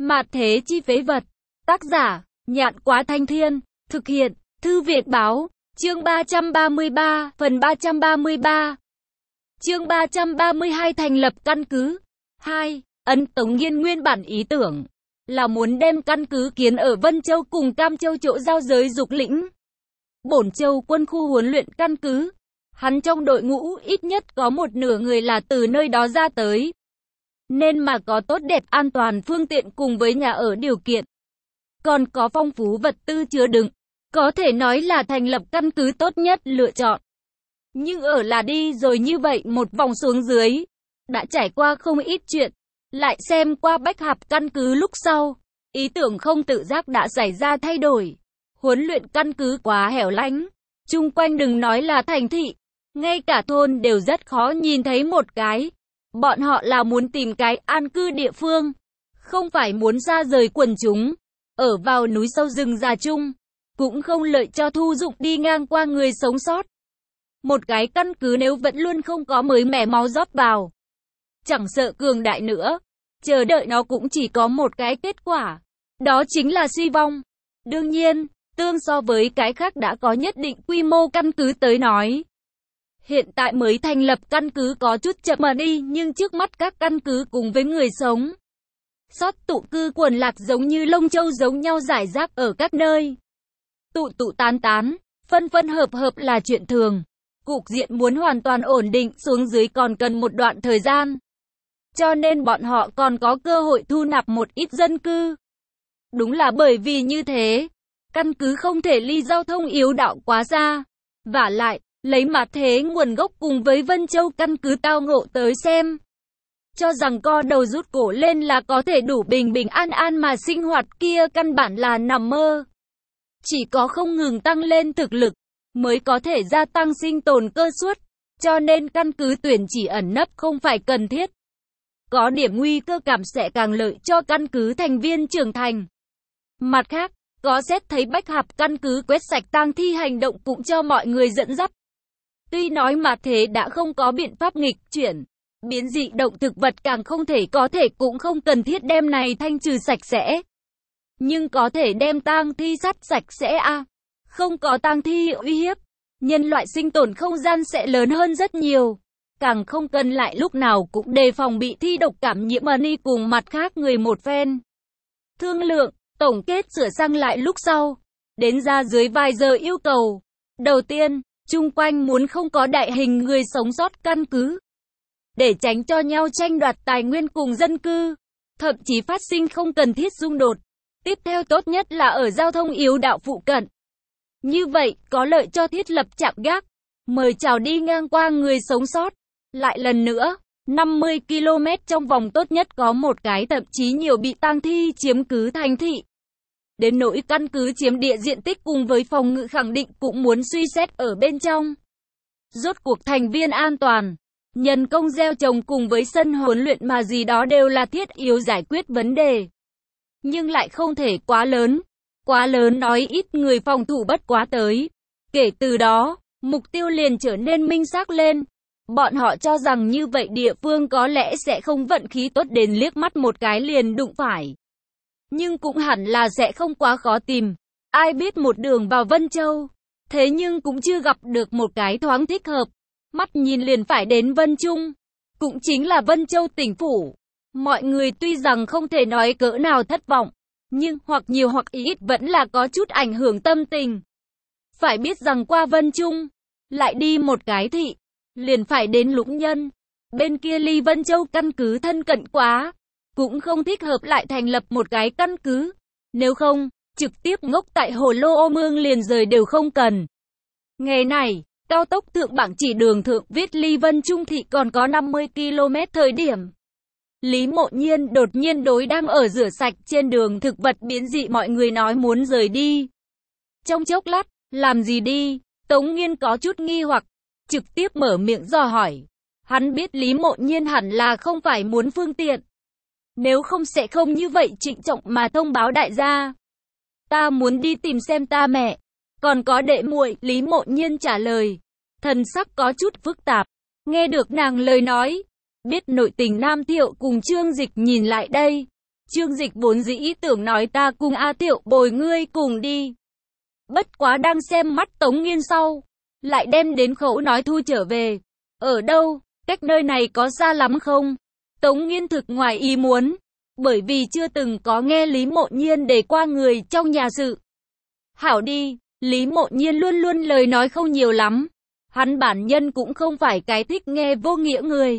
Mạt thế chi phế vật. Tác giả, Nhạn Quá Thanh Thiên. Thực hiện, Thư Việt Báo. Chương 333, phần 333. Chương 332 thành lập căn cứ. 2. Ấn Tống Nghiên nguyên bản ý tưởng là muốn đem căn cứ kiến ở Vân Châu cùng Cam Châu chỗ giao giới Dục Lĩnh. Bổn Châu quân khu huấn luyện căn cứ. Hắn trong đội ngũ ít nhất có một nửa người là từ nơi đó ra tới. Nên mà có tốt đẹp an toàn phương tiện cùng với nhà ở điều kiện. Còn có phong phú vật tư chứa đựng. Có thể nói là thành lập căn cứ tốt nhất lựa chọn. Nhưng ở là đi rồi như vậy một vòng xuống dưới. Đã trải qua không ít chuyện. Lại xem qua bách hạp căn cứ lúc sau. Ý tưởng không tự giác đã xảy ra thay đổi. Huấn luyện căn cứ quá hẻo lánh. Chung quanh đừng nói là thành thị. Ngay cả thôn đều rất khó nhìn thấy một cái. Bọn họ là muốn tìm cái an cư địa phương. Không phải muốn xa rời quần chúng. Ở vào núi sâu rừng già chung. Cũng không lợi cho thu dụng đi ngang qua người sống sót. Một cái căn cứ nếu vẫn luôn không có mới mẻ máu rót vào. Chẳng sợ cường đại nữa. Chờ đợi nó cũng chỉ có một cái kết quả. Đó chính là suy vong. Đương nhiên, tương so với cái khác đã có nhất định quy mô căn cứ tới nói. Hiện tại mới thành lập căn cứ có chút chậm mà đi, nhưng trước mắt các căn cứ cùng với người sống sót tụ cư quần lạc giống như lông châu giống nhau rải rác ở các nơi. Tụ tán tán, phân hợp là chuyện thường. Cục diện muốn hoàn toàn ổn định xuống dưới còn cần một đoạn thời gian. Cho nên bọn họ còn có cơ hội thu nạp một ít dân cư. Đúng là bởi vì như thế, căn cứ không thể ly giao thông yếu đạo quá xa. Vả lại, lấy mặt thế nguồn gốc cùng với Vân Châu căn cứ tao ngộ tới xem. Cho rằng co đầu rút cổ lên là có thể đủ bình an mà sinh hoạt kia căn bản là nằm mơ. Chỉ có không ngừng tăng lên thực lực, mới có thể gia tăng sinh tồn cơ suất. Cho nên căn cứ tuyển chỉ ẩn nấp không phải cần thiết. Có điểm nguy cơ cảm sẽ càng lợi cho căn cứ thành viên trưởng thành. Mặt khác, có xét thấy bách hạp căn cứ quét sạch tang thi hành động cũng cho mọi người dẫn dắt. Tuy nói mà thế đã không có biện pháp nghịch chuyển, biến dị động thực vật càng không thể có thể cũng không cần thiết đem này thanh trừ sạch sẽ. Nhưng có thể đem tang thi sát sạch sẽ không có tang thi uy hiếp, nhân loại sinh tồn không gian sẽ lớn hơn rất nhiều. Càng không cần lại lúc nào cũng đề phòng bị thi độc cảm nhiễm đi cùng mặt khác người một phen. Thương lượng, tổng kết sửa sang lại lúc sau. Đến ra dưới vài giờ yêu cầu. Đầu tiên, chung quanh muốn không có đại hình người sống sót căn cứ. Để tránh cho nhau tranh đoạt tài nguyên cùng dân cư. Thậm chí phát sinh không cần thiết xung đột. Tiếp theo tốt nhất là ở giao thông yếu đạo phụ cận. Như vậy, có lợi cho thiết lập trạm gác. Mời chào đi ngang qua người sống sót. Lại lần nữa, 50 km trong vòng tốt nhất có một cái thậm chí nhiều bị tang thi chiếm cứ thành thị. Đến nỗi căn cứ chiếm địa diện tích cùng với phòng ngự khẳng định cũng muốn suy xét ở bên trong. Rốt cuộc thành viên an toàn, nhân công gieo trồng cùng với sân huấn luyện mà gì đó đều là thiết yếu giải quyết vấn đề. Nhưng lại không thể quá lớn. Quá lớn nói ít người phòng thủ bất quá tới. Kể từ đó, mục tiêu liền trở nên minh xác lên. Bọn họ cho rằng như vậy địa phương có lẽ sẽ không vận khí tốt đến liếc mắt một cái liền đụng phải. Nhưng cũng hẳn là sẽ không quá khó tìm. Ai biết một đường vào Vân Châu. Thế nhưng cũng chưa gặp được một cái thoáng thích hợp. Mắt nhìn liền phải đến Vân Trung. Cũng chính là Vân Châu tỉnh phủ. Mọi người tuy rằng không thể nói cỡ nào thất vọng. Nhưng hoặc nhiều hoặc ít vẫn là có chút ảnh hưởng tâm tình. Phải biết rằng qua Vân Trung. Lại đi một cái thị. Liền phải đến Lũng Nhân. Bên kia ly Vân Châu căn cứ thân cận quá. Cũng không thích hợp lại thành lập một cái căn cứ. Nếu không, trực tiếp ngốc tại Hồ Lô Ô Mương liền rời đều không cần. Ngày này, cao tốc thượng bảng chỉ đường thượng viết ly Vân Trung thị còn có 50 km thời điểm. Lý Mộ Nhiên đột nhiên đối đang ở rửa sạch trên đường thực vật biến dị mọi người nói muốn rời đi. Trong chốc lát, làm gì đi? Tống Nghiên có chút nghi hoặc. Trực tiếp mở miệng dò hỏi. Hắn biết Lý Mộ Nhiên hẳn là không phải muốn phương tiện. Nếu không sẽ không như vậy trịnh trọng mà thông báo đại gia. Ta muốn đi tìm xem ta mẹ. Còn có đệ muội, Lý Mộ Nhiên trả lời. Thần sắc có chút phức tạp. Nghe được nàng lời nói. Biết nội tình Nam Thiệu cùng Trương Dịch nhìn lại đây. Trương Dịch vốn dĩ tưởng nói ta cùng A Tiệu bồi ngươi cùng đi. Bất quá đang xem mắt Tống Nghiên sau, lại đem đến khẩu nói thu trở về. Ở đâu, cách nơi này có xa lắm không? Tống Nghiên thực ngoài ý muốn, bởi vì chưa từng có nghe Lý Mộ Nhiên để qua người trong nhà sự. Hảo đi, Lý Mộ Nhiên luôn luôn lời nói không nhiều lắm. Hắn bản nhân cũng không phải cái thích nghe vô nghĩa người.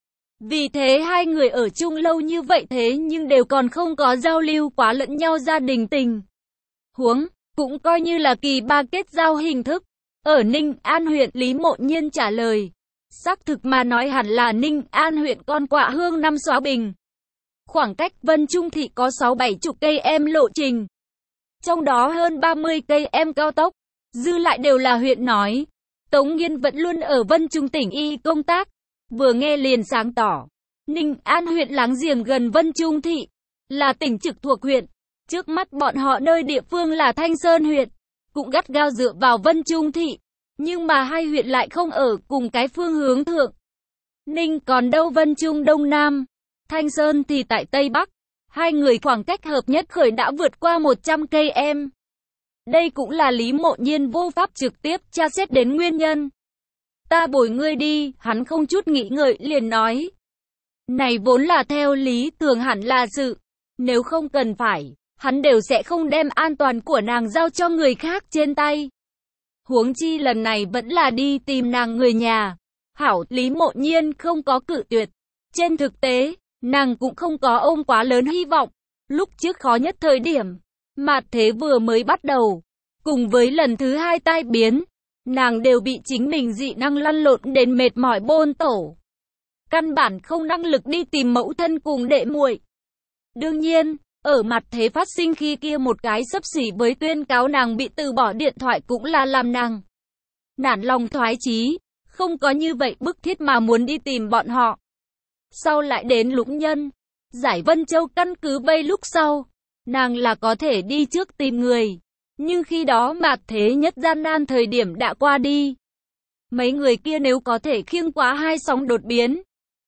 Vì thế hai người ở chung lâu như vậy thế nhưng đều còn không có giao lưu quá lẫn nhau gia đình tình huống, cũng coi như là kỳ ba kết giao hình thức. Ở Ninh An huyện, Lý Mộ Nhiên trả lời. Xác thực mà nói hẳn là Ninh An huyện con quạ hương năm Xóa Bình. Khoảng cách Vân Trung thị có 6-7 cây em lộ trình. Trong đó hơn 30 cây em cao tốc, dư lại đều là huyện nói. Tống Nghiên vẫn luôn ở Vân Trung tỉnh y công tác, vừa nghe liền sáng tỏ. Ninh An huyện láng giềng gần Vân Trung thị, là tỉnh trực thuộc huyện. Trước mắt bọn họ nơi địa phương là Thanh Sơn huyện, cũng gắt gao dựa vào Vân Trung thị. Nhưng mà hai huyện lại không ở cùng cái phương hướng thượng. Ninh còn đâu Vân Trung đông nam, Thanh Sơn thì tại tây bắc. Hai người khoảng cách hợp nhất khởi đã vượt qua 100 cây em. Đây cũng là Lý Mộ Nhiên vô pháp trực tiếp tra xét đến nguyên nhân. Ta bồi ngươi đi, hắn không chút nghĩ ngợi liền nói. Này vốn là theo lý thường hẳn là sự. Nếu không cần phải, hắn đều sẽ không đem an toàn của nàng giao cho người khác trên tay. Huống chi lần này vẫn là đi tìm nàng người nhà. Hảo, Lý Mộ Nhiên không có cự tuyệt. Trên thực tế, nàng cũng không có ôm quá lớn hy vọng. Lúc trước khó nhất thời điểm, mạt thế vừa mới bắt đầu, cùng với lần thứ hai tai biến, nàng đều bị chính mình dị năng lăn lộn đến mệt mỏi bôn tổ. Căn bản không năng lực đi tìm mẫu thân cùng đệ muội. Đương nhiên, ở mặt thế phát sinh khi kia một cái xấp xỉ với tuyên cáo nàng bị từ bỏ điện thoại cũng là làm nàng nản lòng thoái chí, không có như vậy bức thiết mà muốn đi tìm bọn họ. Sau lại đến Lũng Nhân, giải Vân Châu căn cứ vây lúc sau, nàng là có thể đi trước tìm người. Nhưng khi đó mạt thế nhất gian nan thời điểm đã qua đi. Mấy người kia nếu có thể khiêng quá hai sóng đột biến,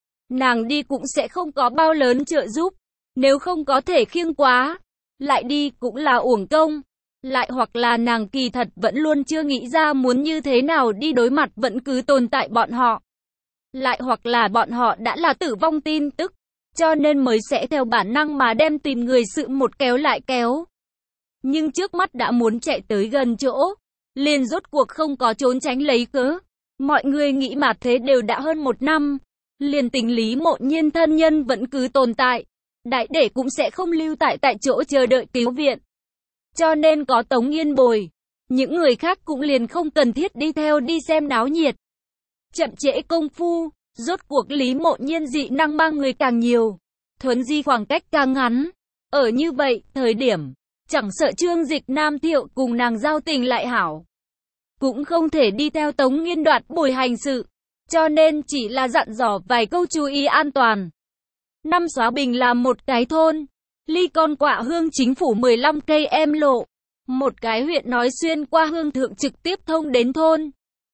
nàng đi cũng sẽ không có bao lớn trợ giúp. Nếu không có thể khiêng quá, lại đi cũng là uổng công. Lại hoặc là nàng kỳ thật vẫn luôn chưa nghĩ ra muốn như thế nào đi đối mặt vẫn cứ tồn tại bọn họ. Lại hoặc là bọn họ đã là tử vong tin tức, cho nên mới sẽ theo bản năng mà đem tìm người sự một kéo lại kéo. Nhưng trước mắt đã muốn chạy tới gần chỗ, liền rốt cuộc không có trốn tránh lấy cớ. Mọi người nghĩ mà thế đều đã hơn 1 năm, liền tình Lý Mộ Nhiên thân nhân vẫn cứ tồn tại. Đại để cũng sẽ không lưu tại chỗ chờ đợi cứu viện. Cho nên có Tống Nghiên bồi, những người khác cũng liền không cần thiết đi theo đi xem náo nhiệt. Chậm trễ công phu, rốt cuộc Lý Mộ Nhiên dị năng mang người càng nhiều, thuấn di khoảng cách càng ngắn. Ở như vậy, thời điểm, chẳng sợ Trương Dịch Nam Thiệu cùng nàng giao tình lại hảo, cũng không thể đi theo Tống Nghiên đoạt bồi hành sự, cho nên chỉ là dặn dò vài câu chú ý an toàn. Năm Xóa Bình là một cái thôn, ly con quạ hương chính phủ 15 cây em lộ, một cái huyện nói xuyên qua hương thượng trực tiếp thông đến thôn.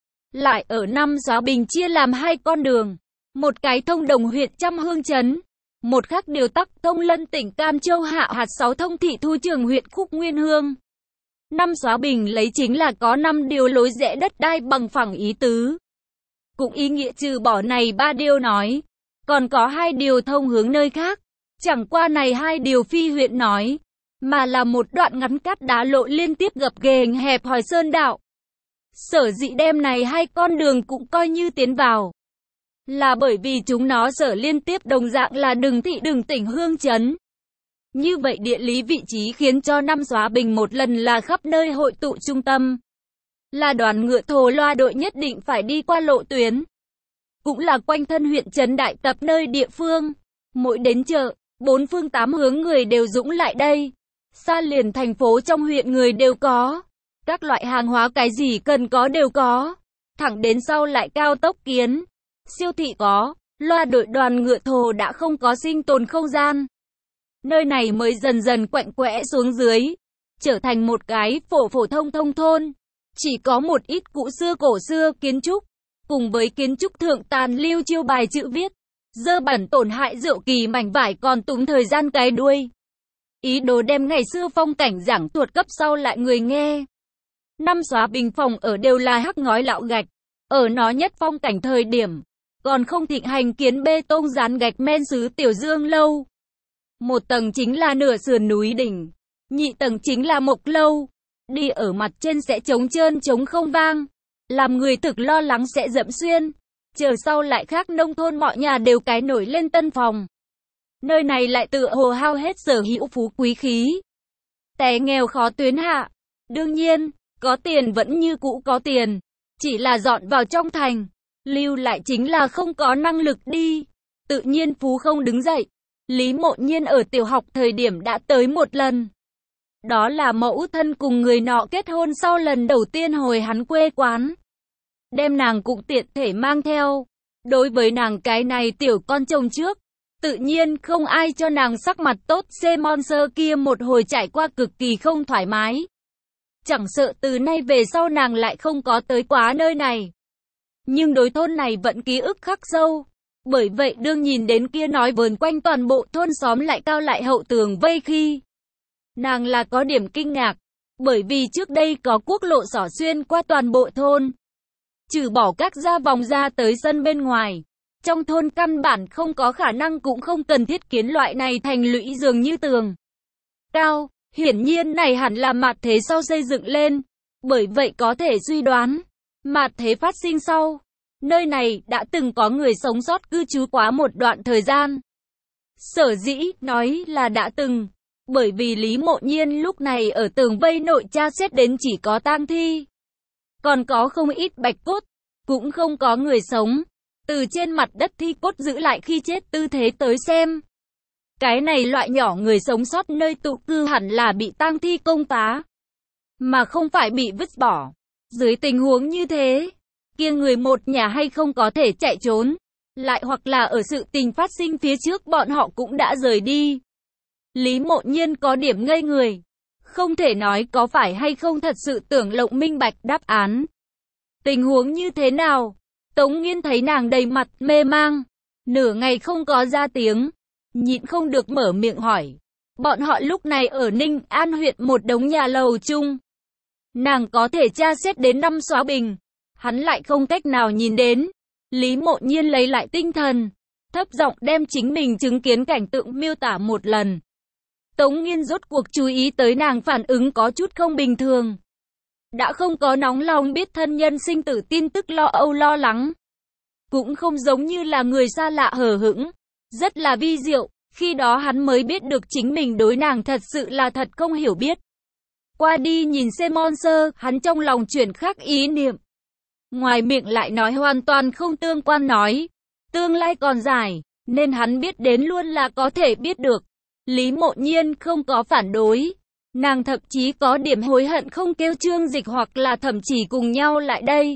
Lại ở Năm Xóa Bình chia làm hai con đường, một cái thông đồng huyện Trăm Hương trấn, một khác điều tắc thông lân tỉnh Cam Châu hạ hạt 6 thông thị Thu Trường huyện Khúc Nguyên Hương. Năm Xóa Bình lấy chính là có 5 điều lối rẽ đất đai bằng phẳng ý tứ. Cũng ý nghĩa trừ bỏ này 3 điều nói, còn có 2 điều thông hướng nơi khác. Chẳng qua này 2 điều phi huyện nói, mà là một đoạn ngắn cát đá lộ liên tiếp gập ghềnh hẹp hòi sơn đạo. Sở dĩ đem này 2 con đường cũng coi như tiến vào, là bởi vì chúng nó sở liên tiếp đồng dạng là đường thị đường tỉnh Hương trấn. Như vậy địa lý vị trí khiến cho Năm Xóa Bình một lần là khắp nơi hội tụ trung tâm. Là đoàn ngựa thồ loa đội nhất định phải đi qua lộ tuyến. Cũng là quanh thân huyện trấn đại tập nơi địa phương. Mỗi đến chợ, 4 phương 8 hướng người đều dũng lại đây. Xa liền thành phố trong huyện người đều có. Các loại hàng hóa cái gì cần có đều có. Thẳng đến sau lại cao tốc kiến. Siêu thị có, loa đội đoàn ngựa thồ đã không có sinh tồn không gian. Nơi này mới dần dần quạnh quẽ xuống dưới, trở thành một cái phổ thông thôn. Chỉ có một ít cũ xưa cổ xưa kiến trúc, cùng với kiến trúc thượng tàn lưu chiêu bài chữ viết. dơ bẩn tổn hại rượu kỳ mảnh vải còn túm thời gian cái đuôi. Ý đồ đem ngày xưa phong cảnh giảng thuật cấp sau lại người nghe. Năm xóa bình phòng ở đều là hắc ngói lạo gạch. Ở nó nhất phong cảnh thời điểm, còn không thịnh hành kiến bê tông dán gạch men sứ Tiểu Dương lâu. Một tầng chính là nửa sườn núi đỉnh, nhị tầng chính là mộc lâu. Đi ở mặt trên sẽ trống trơn trống không vang, làm người thực lo lắng sẽ dẫm xuyên. Chờ sau lại khác nông thôn mọi nhà đều cái nổi lên tân phòng. Nơi này lại tựa hồ hao hết sở hữu phú quý khí. Té nghèo khó tuyến hạ. Đương nhiên, có tiền vẫn như cũ có tiền, chỉ là dọn vào trong thành, lưu lại chính là không có năng lực đi. Tự nhiên phú không đứng dậy. Lý Mộ Nhiên ở tiểu học thời điểm đã tới một lần. Đó là mẫu thân cùng người nọ kết hôn sau lần đầu tiên hồi hắn quê quán. Đem nàng cũng tiện thể mang theo. Đối với nàng cái này tiểu con chồng trước, tự nhiên không ai cho nàng sắc mặt tốt. Monster kia một hồi trải qua cực kỳ không thoải mái. Chẳng sợ từ nay về sau nàng lại không có tới quá nơi này. Nhưng đối thôn này vẫn ký ức khắc sâu. Bởi vậy đương nhìn đến kia nói vờn quanh toàn bộ thôn xóm lại cao lại hậu tường vây khi, nàng là có điểm kinh ngạc. Bởi vì trước đây có quốc lộ xỏ xuyên qua toàn bộ thôn. Trừ bỏ các gia vòng ra tới sân bên ngoài, trong thôn căn bản không có khả năng cũng không cần thiết kiến loại này thành lũy dường như tường cao. Hiển nhiên này hẳn là mạt thế sau xây dựng lên. Bởi vậy có thể suy đoán, mạt thế phát sinh sau, nơi này đã từng có người sống sót cư trú quá một đoạn thời gian. Sở dĩ nói là đã từng, bởi vì Lý Mộ Nhiên lúc này ở tường vây nội tra xét đến chỉ có tang thi. Còn có không ít bạch cốt, cũng không có người sống. Từ trên mặt đất thi cốt giữ lại khi chết tư thế tới xem. Cái này loại nhỏ người sống sót nơi tụ cư hẳn là bị tang thi công phá, mà không phải bị vứt bỏ. Dưới tình huống như thế, kia người một nhà hay không có thể chạy trốn, lại hoặc là ở sự tình phát sinh phía trước bọn họ cũng đã rời đi. Lý Mộ Nhiên có điểm ngây người, không thể nói có phải hay không thật sự tưởng lộng minh bạch đáp án. Tình huống như thế nào? Tống Nghiên thấy nàng đầy mặt mê mang, nửa ngày không có ra tiếng, nhịn không được mở miệng hỏi. Bọn họ lúc này ở Ninh An huyện một đống nhà lầu chung. Nàng có thể tra xét đến 5 xóa bình, hắn lại không cách nào nhìn đến. Lý Mộ Nhiên lấy lại tinh thần, thấp giọng đem chính mình chứng kiến cảnh tượng miêu tả một lần. Tống Nghiên rốt cuộc chú ý tới nàng phản ứng có chút không bình thường. Đã không có nóng lòng biết thân nhân sinh tử tin tức lo âu lo lắng. Cũng không giống như là người xa lạ hờ hững. Rất là vi diệu, khi đó hắn mới biết được chính mình đối nàng thật sự là thật không hiểu biết. Qua đi nhìn Monster, hắn trong lòng chuyển khác ý niệm. Ngoài miệng lại nói hoàn toàn không tương quan nói. Tương lai còn dài, nên hắn biết đến luôn là có thể biết được. Lý Mộ Nhiên không có phản đối. Nàng thậm chí có điểm hối hận không kêu Trương Dịch hoặc là thậm chí cùng nhau lại đây.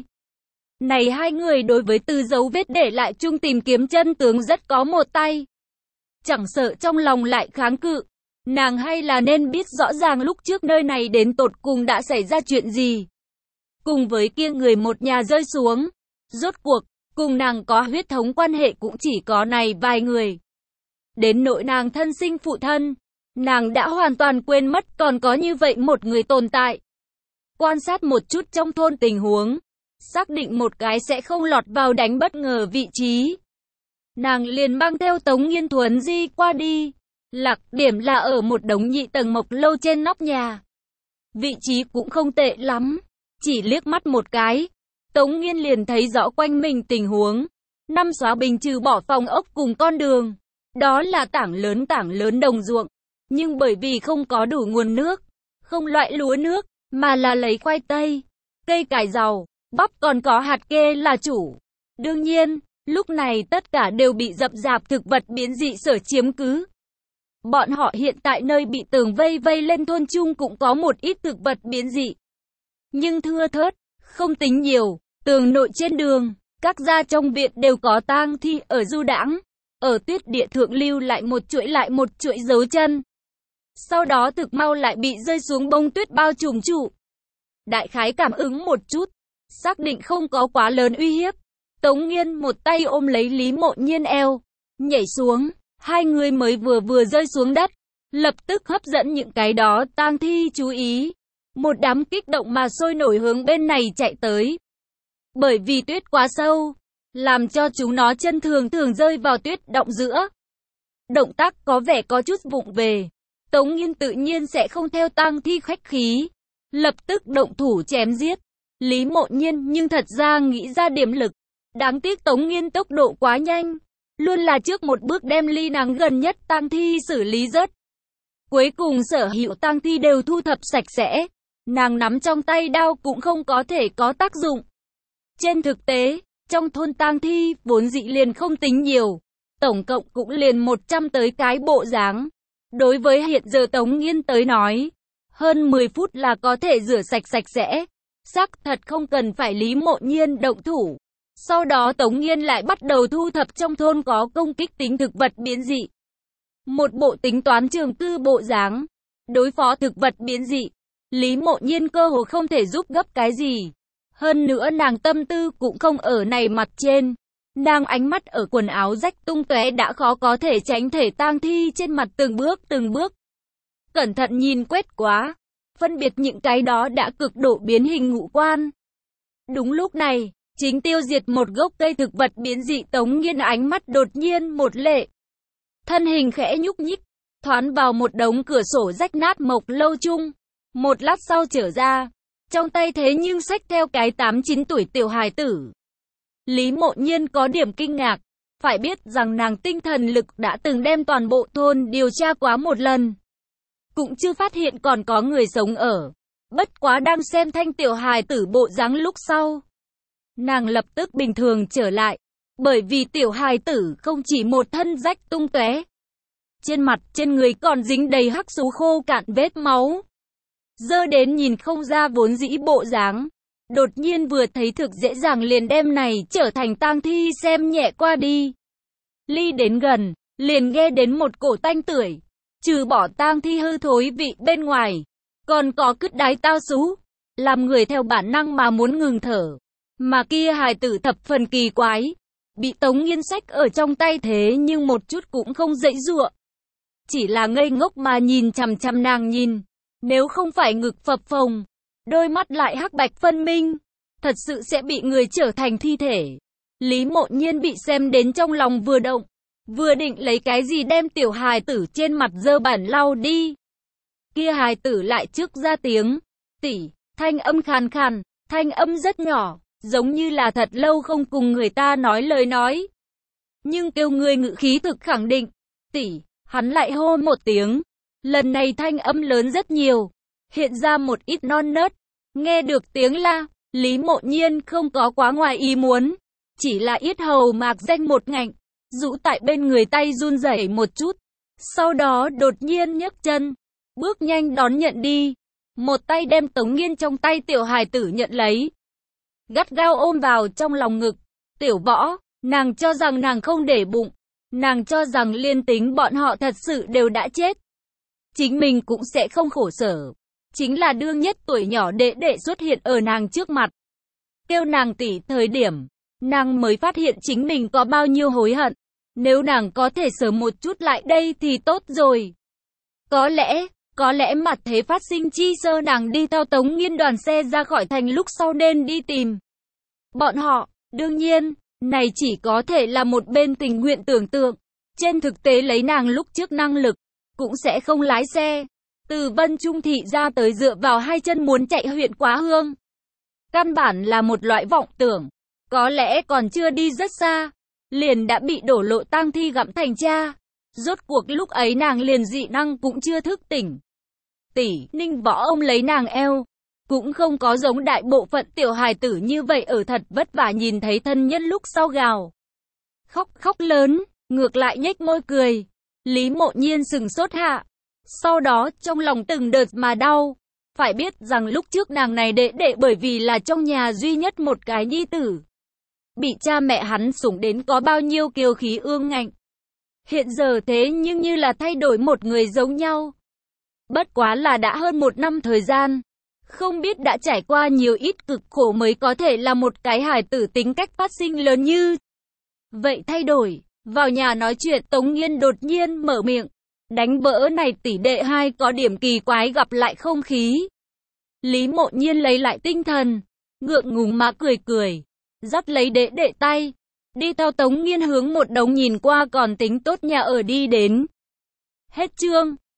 Này hai người đối với từ dấu vết để lại chung tìm kiếm chân tướng rất có một tay. Chẳng sợ trong lòng lại kháng cự. Nàng hay là nên biết rõ ràng lúc trước nơi này đến tột cùng đã xảy ra chuyện gì. Cùng với kia người một nhà rơi xuống. Rốt cuộc, cùng nàng có huyết thống quan hệ cũng chỉ có này vài người. Đến nỗi nàng thân sinh phụ thân, nàng đã hoàn toàn quên mất còn có như vậy một người tồn tại. Quan sát một chút trong thôn tình huống, xác định một cái sẽ không lọt vào đánh bất ngờ vị trí. Nàng liền mang theo Tống Nghiên thuấn di qua đi. Lạc điểm là ở một đống nhị tầng mộc lâu trên nóc nhà. Vị trí cũng không tệ lắm. Chỉ liếc mắt một cái, Tống Nghiên liền thấy rõ quanh mình tình huống. 5 xóa bình trừ bỏ phòng ốc cùng con đường. Đó là tảng lớn đồng ruộng. Nhưng bởi vì không có đủ nguồn nước, không loại lúa nước, mà là lấy khoai tây, cây cải rau, bắp còn có hạt kê là chủ. Đương nhiên, lúc này tất cả đều bị rậm rạp thực vật biến dị sở chiếm cứ. Bọn họ hiện tại nơi bị tường vây lên thôn chung cũng có một ít thực vật biến dị. Nhưng thưa thớt, không tính nhiều. Tường nội trên đường, các gia trong viện đều có tang thi ở du đãng. Ở tuyết địa thượng lưu lại một chuỗi dấu chân. Sau đó thực mau lại bị rơi xuống bông tuyết bao trùm trụ. Đại khái cảm ứng một chút, xác định không có quá lớn uy hiếp. Tống Nghiên một tay ôm lấy Lý Mộ Nhiên eo, nhảy xuống, hai người mới vừa rơi xuống đất, lập tức hấp dẫn những cái đó tang thi chú ý. Một đám kích động mà sôi nổi hướng bên này chạy tới. Bởi vì tuyết quá sâu, làm cho chúng nó chân thường rơi vào tuyết đọng giữa. Động tác có vẻ có chút vụng về. Tống Nghiên tự nhiên sẽ không theo tang thi khách khí, lập tức động thủ chém giết. Lý Mộ Nhiên nhưng thật ra nghĩ ra điểm lực. Đáng tiếc Tống Nghiên tốc độ quá nhanh, luôn là trước một bước đem ly nàng gần nhất tang thi xử lý rớt. Cuối cùng sở hữu tang thi đều thu thập sạch sẽ. Nàng nắm trong tay đao cũng không có thể có tác dụng. Trên thực tế, trong thôn tang thi vốn dĩ liền không tính nhiều, tổng cộng cũng liền 100 tới cái bộ dáng. Đối với hiện giờ Tống Nghiên tới nói, hơn 10 phút là có thể rửa sạch sẽ. Xác thật không cần phải Lý Mộ Nhiên động thủ. Sau đó Tống Nghiên lại bắt đầu thu thập trong thôn có công kích tính thực vật biến dị. Một bộ tính toán trường cư bộ dáng. Đối phó thực vật biến dị, Lý Mộ Nhiên cơ hồ không thể giúp gấp cái gì. Hơn nữa nàng tâm tư cũng không ở này mặt trên. Nàng ánh mắt ở quần áo rách tung tóe đã khó có thể tránh thể tang thi trên mặt từng bước. Cẩn thận nhìn quét quá, phân biệt những cái đó đã cực độ biến hình ngũ quan. Đúng lúc này, chính tiêu diệt một gốc cây thực vật biến dị Tống Nghiên ánh mắt đột nhiên một lệ. Thân hình khẽ nhúc nhích, thoán vào một đống cửa sổ rách nát mộc lâu chung. Một lát sau trở ra, trong tay thế nhưng xách theo cái 8-9 tuổi tiểu hài tử. Lý Mộ Nhiên có điểm kinh ngạc, phải biết rằng nàng tinh thần lực đã từng đem toàn bộ thôn điều tra quá một lần. Cũng chưa phát hiện còn có người sống ở. Bất quá đang xem thanh tiểu hài tử bộ dáng lúc sau, nàng lập tức bình thường trở lại, bởi vì tiểu hài tử không chỉ một thân rách tung tóe, trên mặt trên người còn dính đầy hắc xú khô cạn vết máu. Dơ đến nhìn không ra vốn dĩ bộ dáng. Đột nhiên vừa thấy thực dễ dàng liền đem này trở thành tang thi xem nhẹ qua đi. Ly đến gần, liền nghe đến một cổ tanh tưởi. Trừ bỏ tang thi hư thối vị bên ngoài, còn có cứt đái tao xú, làm người theo bản năng mà muốn ngừng thở. Mà kia hài tử thập phần kỳ quái, bị Tống Nghiên xách ở trong tay thế nhưng một chút cũng không dãy giụa. Chỉ là ngây ngốc mà nhìn chằm chằm nàng nhìn. Nếu không phải ngực phập phồng, đôi mắt lại hắc bạch phân minh, thật sự sẽ bị người trở thành thi thể. Lý Mộ Nhiên bị xem đến trong lòng vừa động, vừa định lấy cái gì đem tiểu hài tử trên mặt dơ bẩn lau đi. Kia hài tử lại trước ra tiếng, tỷ, thanh âm khàn khàn, thanh âm rất nhỏ, giống như là thật lâu không cùng người ta nói lời nói. Nhưng kêu người ngữ khí thực khẳng định, tỷ, hắn lại hô một tiếng. Lần này thanh âm lớn rất nhiều, hiện ra một ít non nớt. Nghe được tiếng la, Lý Mộ Nhiên không có quá ngoài ý muốn, chỉ là yết hầu mạc danh một ngạnh, rũ tại bên người tay run rẩy một chút. Sau đó đột nhiên nhấc chân, bước nhanh đón nhận đi. Một tay đem Tống Nghiên trong tay tiểu hài tử nhận lấy, gắt gao ôm vào trong lòng ngực. Tiểu Võ, nàng cho rằng nàng không để bụng, nàng cho rằng liên tính bọn họ thật sự đều đã chết, chính mình cũng sẽ không khổ sở. Chính là đương nhất tuổi nhỏ đệ đệ xuất hiện ở nàng trước mặt, kêu nàng tỷ thời điểm, nàng mới phát hiện chính mình có bao nhiêu hối hận. Nếu nàng có thể sớm một chút lại đây thì tốt rồi. Có lẽ mặt thế phát sinh chi sơ nàng đi theo Tống Nghiên đoàn xe ra khỏi thành lúc sau nên đi tìm bọn họ. Đương nhiên, này chỉ có thể là một bên tình nguyện tưởng tượng. Trên thực tế lấy nàng lúc trước năng lực, cũng sẽ không lái xe từ Vân Trung thị ra tới dựa vào hai chân muốn chạy huyện Quá Hương. Căn bản là một loại vọng tưởng, có lẽ còn chưa đi rất xa, liền đã bị đổ lộ tang thi gặm thành cha. Rốt cuộc lúc ấy nàng liền dị năng cũng chưa thức tỉnh. Tỷ, Ninh Võ ôm lấy nàng eo, cũng không có giống đại bộ phận tiểu hài tử như vậy ở thật vất vả nhìn thấy thân nhân lúc sau gào khóc lớn, ngược lại nhếch môi cười. Lý Mộ Nhiên sừng sốt hạ, sau đó trong lòng từng đợt mà đau. Phải biết rằng lúc trước nàng này đệ đệ bởi vì là trong nhà duy nhất một cái nhi tử, bị cha mẹ hắn sủng đến có bao nhiêu kiêu khí ương ngạnh. Hiện giờ thế nhưng như là thay đổi một người giống nhau. Bất quá là đã hơn 1 năm thời gian, không biết đã trải qua nhiều ít cực khổ mới có thể là một cái hài tử tính cách phát sinh lớn như vậy thay đổi. Vào nhà nói chuyện, Tống Nghiên đột nhiên mở miệng. Đánh bỡ này tỷ đệ hai có điểm kỳ quái, gặp lại không khí. Lý Mộ Nhiên lấy lại tinh thần, ngượng ngùng mà cười cười, dắt lấy đệ đệ tay, đi theo Tống Nghiên hướng một đống nhìn qua còn tính tốt nhà ở đi đến. Hết chương.